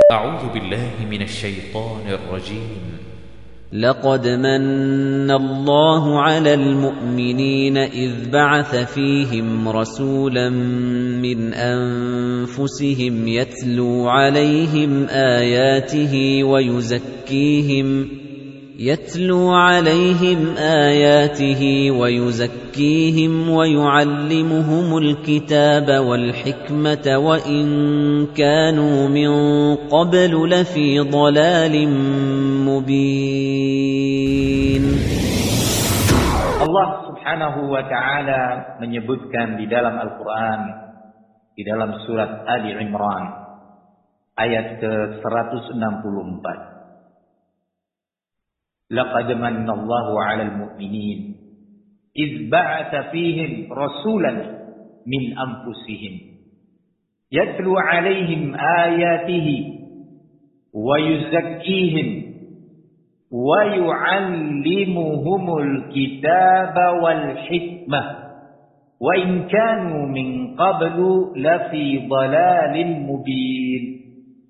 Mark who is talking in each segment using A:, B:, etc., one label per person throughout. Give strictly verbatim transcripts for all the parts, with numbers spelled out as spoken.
A: أعوذ بالله من الشيطان الرجيم.
B: لقد من الله على المؤمنين إذ بعث فيهم رسولا من أنفسهم يتلو عليهم آياته ويزكيهم يتلو عليهم آياته ويزكيهم ويعلمهم الكتاب والحكمة وإن كانوا من قبل لفي ضلال مبين.
C: Allah Subhanahu wa taala menyebutkan di dalam Al-Qur'an di dalam surat Ali Imran ayat ke seratus enam puluh empat. Laqad manna Allahu 'alal mu'minin idz ba'atsa fihim rasulan min anfusihim yatlu 'alaihim ayatihi wa yuzakkihim wa yu'allimuhumul kitaba wal hikmah wa in kanu min qablu lafi dhalalin mubin.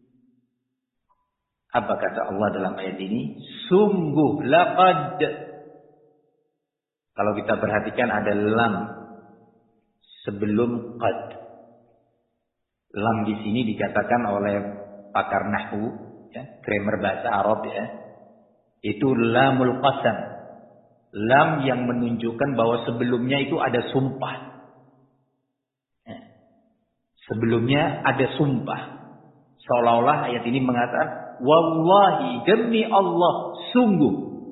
C: Apa kata Allah dalam ayat ini? Sungguh, laqad. Kalau kita perhatikan ada lam sebelum qad. Lam di sini dikatakan oleh pakar nahwu, ya, grammar bahasa Arab, ya. Itu lamul qasam. Lam yang menunjukkan bahwa sebelumnya itu ada sumpah. Ya. Sebelumnya ada sumpah. Seolah-olah ayat ini mengatakan wallahi, demi Allah, sungguh.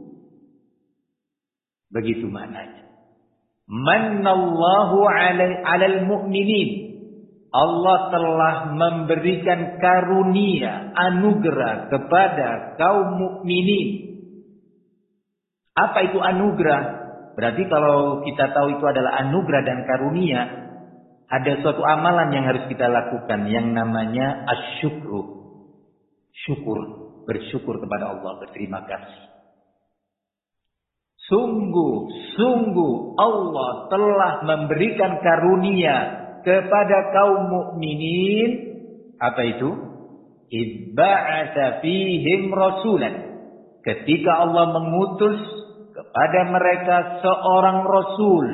C: Begitu maknanya. Mannallahu 'alal mu'minin. Allah telah memberikan karunia, anugerah kepada kaum mukminin. Apa itu anugerah? Berarti kalau kita tahu itu adalah anugerah dan karunia, ada suatu amalan yang harus kita lakukan yang namanya asyukru. Syukur, bersyukur kepada Allah, berterima kasih. Sungguh, sungguh Allah telah memberikan karunia kepada kaum mukminin. Apa itu? Idz ba'atsa fihim rasulan. Ketika Allah mengutus kepada mereka seorang rasul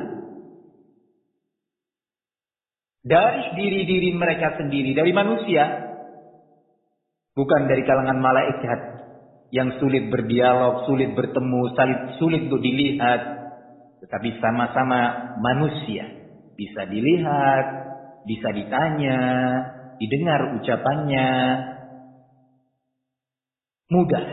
C: dari diri-diri mereka sendiri, dari manusia. Bukan dari kalangan malaikat yang sulit berdialog, sulit bertemu, sulit untuk dilihat. Tetapi sama-sama manusia. Bisa dilihat, bisa ditanya, didengar ucapannya. Mudah.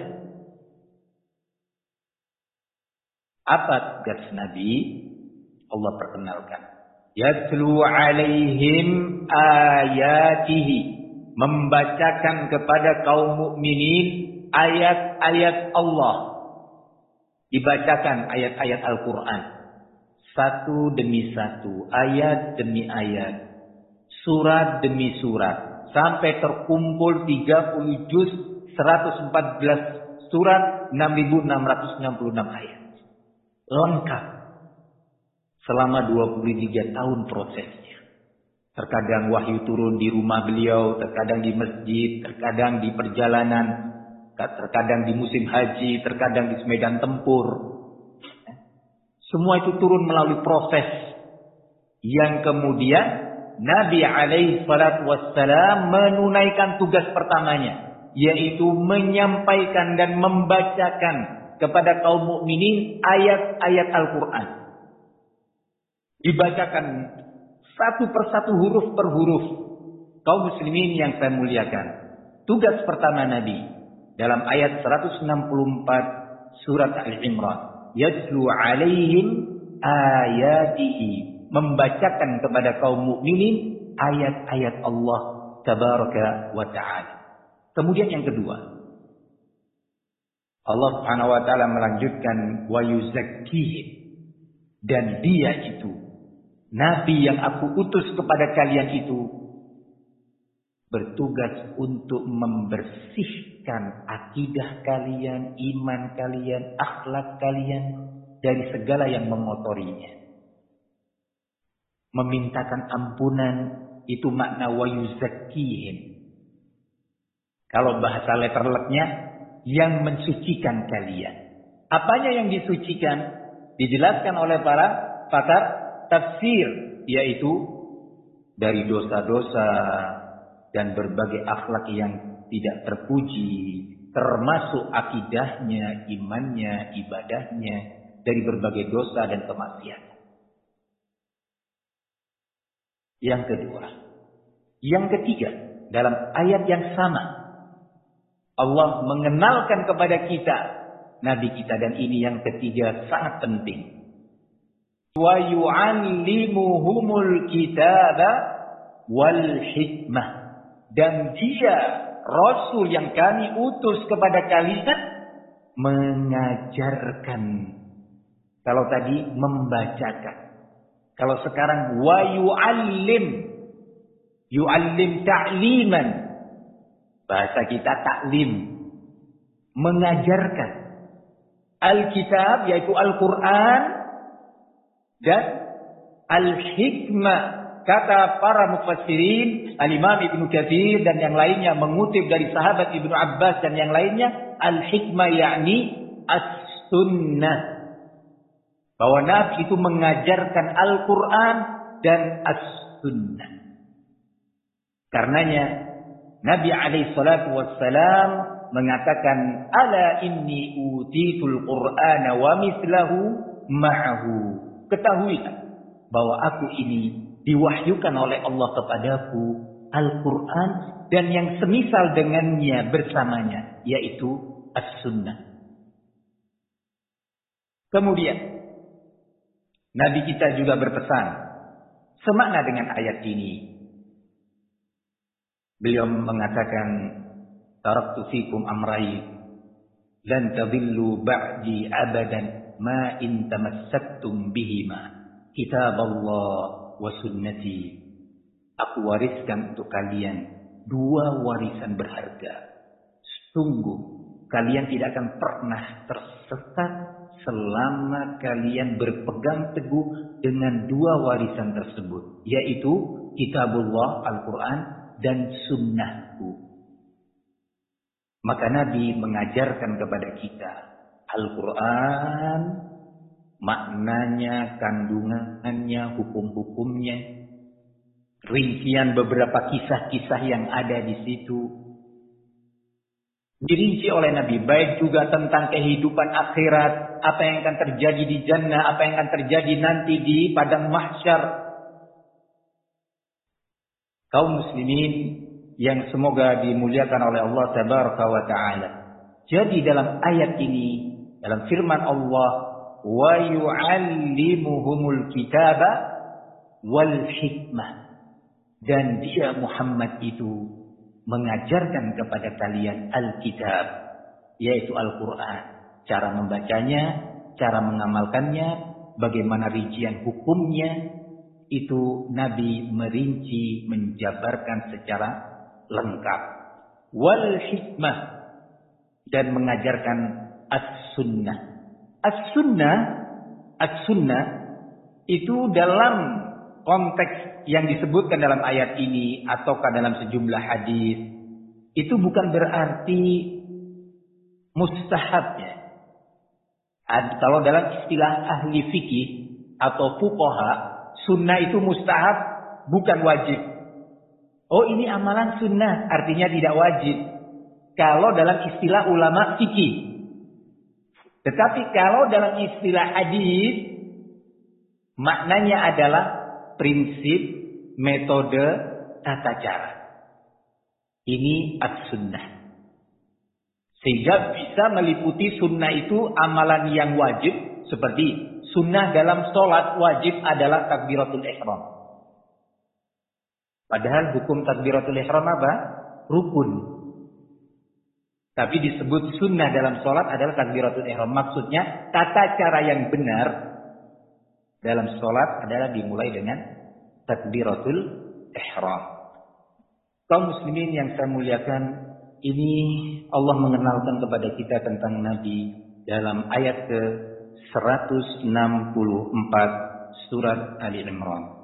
C: Apa tugas Nabi? Allah perkenalkan. Yatlu alaihim ayatihi. Membacakan kepada kaum mukminin ayat-ayat Allah. Dibacakan ayat-ayat Al-Quran. Satu demi satu. Ayat demi ayat. Surat demi surat. Sampai terkumpul tiga puluh juz, seratus empat belas surat, enam ribu enam ratus enam puluh enam ayat. Lengkap. Selama dua puluh tiga tahun prosesnya. Terkadang wahyu turun di rumah beliau, terkadang di masjid, terkadang di perjalanan, terkadang di musim haji, terkadang di medan tempur. Semua itu turun melalui proses yang kemudian Nabi alaihi salatu wassalam menunaikan tugas pertamanya, yaitu menyampaikan dan membacakan kepada kaum mukminin ayat-ayat Al-Quran. Dibacakan satu persatu, huruf per huruf. Kaum muslimin yang saya muliakan. Tugas pertama Nabi dalam ayat seratus enam puluh empat surat Al-Imran. Yatlu alaihim ayatihi. Membacakan kepada kaum mukminin ayat-ayat Allah tabaraka wa ta'ala. Kemudian yang kedua. Allah Subhanahu wa ta'ala melanjutkan wa yuzakkihim. Dan dia itu Nabi yang aku utus kepada kalian itu bertugas untuk membersihkan akidah kalian, iman kalian, akhlak kalian dari segala yang mengotorinya. Memintakan ampunan itu makna wa yuzakkihim. Kalau bahasa letterleknya, yang mensucikan kalian. Apanya yang disucikan? Dijelaskan oleh para pakar tafsir, yaitu dari dosa-dosa dan berbagai akhlak yang tidak terpuji, termasuk akidahnya, imannya, ibadahnya, dari berbagai dosa dan kemaksiatan. Yang kedua, yang ketiga, dalam ayat yang sama, Allah mengenalkan kepada kita Nabi kita, dan ini yang ketiga sangat penting. Wa yu'allimuhumul kitaba wal hikmah, dan dia Rasul yang kami utus kepada kalian mengajarkan. Kalau tadi membacakan, kalau sekarang wa yu'allim, yu'allim ta'liman. Bahasa kita taklim, mengajarkan. Alkitab yaitu Al-Quran dan Al-Hikmah. Kata para mufassirin, Al-Imam Ibnu Katsir dan yang lainnya mengutip dari sahabat Ibnu Abbas dan yang lainnya, Al-Hikmah yakni As-Sunnah. Bahwa Nabi itu mengajarkan Al-Quran dan As-Sunnah. Karenanya Nabi alaihi salatu wassalam mengatakan, ala inni utitul qur'ana wa mislahu ma'ahu. Ketahuilah bahwa aku ini diwahyukan oleh Allah kepadaku Al-Quran dan yang semisal dengannya bersamanya, yaitu As-Sunnah. Kemudian Nabi kita juga berpesan semakna dengan ayat ini. Beliau mengatakan, taraktu fikum amrai lan tadillu ba'di abadan ma in tamassaktum bihima kitaballah wa sunnati. Aku wariskan untuk kalian dua warisan berharga. Sungguh kalian tidak akan pernah tersesat selama kalian berpegang teguh dengan dua warisan tersebut, yaitu kitabullah Al-Quran dan sunnahku. Maka Nabi mengajarkan kepada kita Al-Quran, maknanya, kandungannya, hukum-hukumnya, rincian beberapa kisah-kisah yang ada di situ. Dirinci oleh Nabi, baik juga tentang kehidupan akhirat, apa yang akan terjadi di jannah, apa yang akan terjadi nanti di padang mahsyar. Kaum muslimin yang semoga dimuliakan oleh Allah tabaraka wa ta'ala. Jadi dalam ayat ini, dalam firman Allah, wa yu'allimuhumul kitaba wal hikmah, dan dia Muhammad itu mengajarkan kepada kalian Alkitab, yaitu Al-Quran, cara membacanya, cara mengamalkannya, bagaimana rincian hukumnya. Itu Nabi merinci, menjabarkan secara lengkap. Wal hikmah, dan mengajarkan as-sunnah. As-sunnah, as-sunnah itu dalam konteks yang disebutkan dalam ayat ini ataukah dalam sejumlah hadis, itu bukan berarti mustahabnya. Kalau dalam istilah ahli fikih atau fuqaha, sunnah itu mustahab, bukan wajib. Oh, ini amalan sunnah, artinya tidak wajib. Kalau dalam istilah ulama fikih. Tetapi kalau dalam istilah hadis, maknanya adalah prinsip, metode, tata cara. Ini as-sunnah. Sehingga bisa meliputi sunnah itu amalan yang wajib, seperti sunnah dalam sholat wajib adalah takbiratul ihram. Padahal hukum takbiratul ihram apa? Rukun. Tapi disebut sunnah dalam sholat adalah takbiratul ihram. Maksudnya tata cara yang benar dalam sholat adalah dimulai dengan takbiratul ihram. Kaum muslimin yang saya muliakan, ini Allah mengenalkan kepada kita tentang Nabi dalam ayat ke seratus enam puluh empat surat Ali Imran.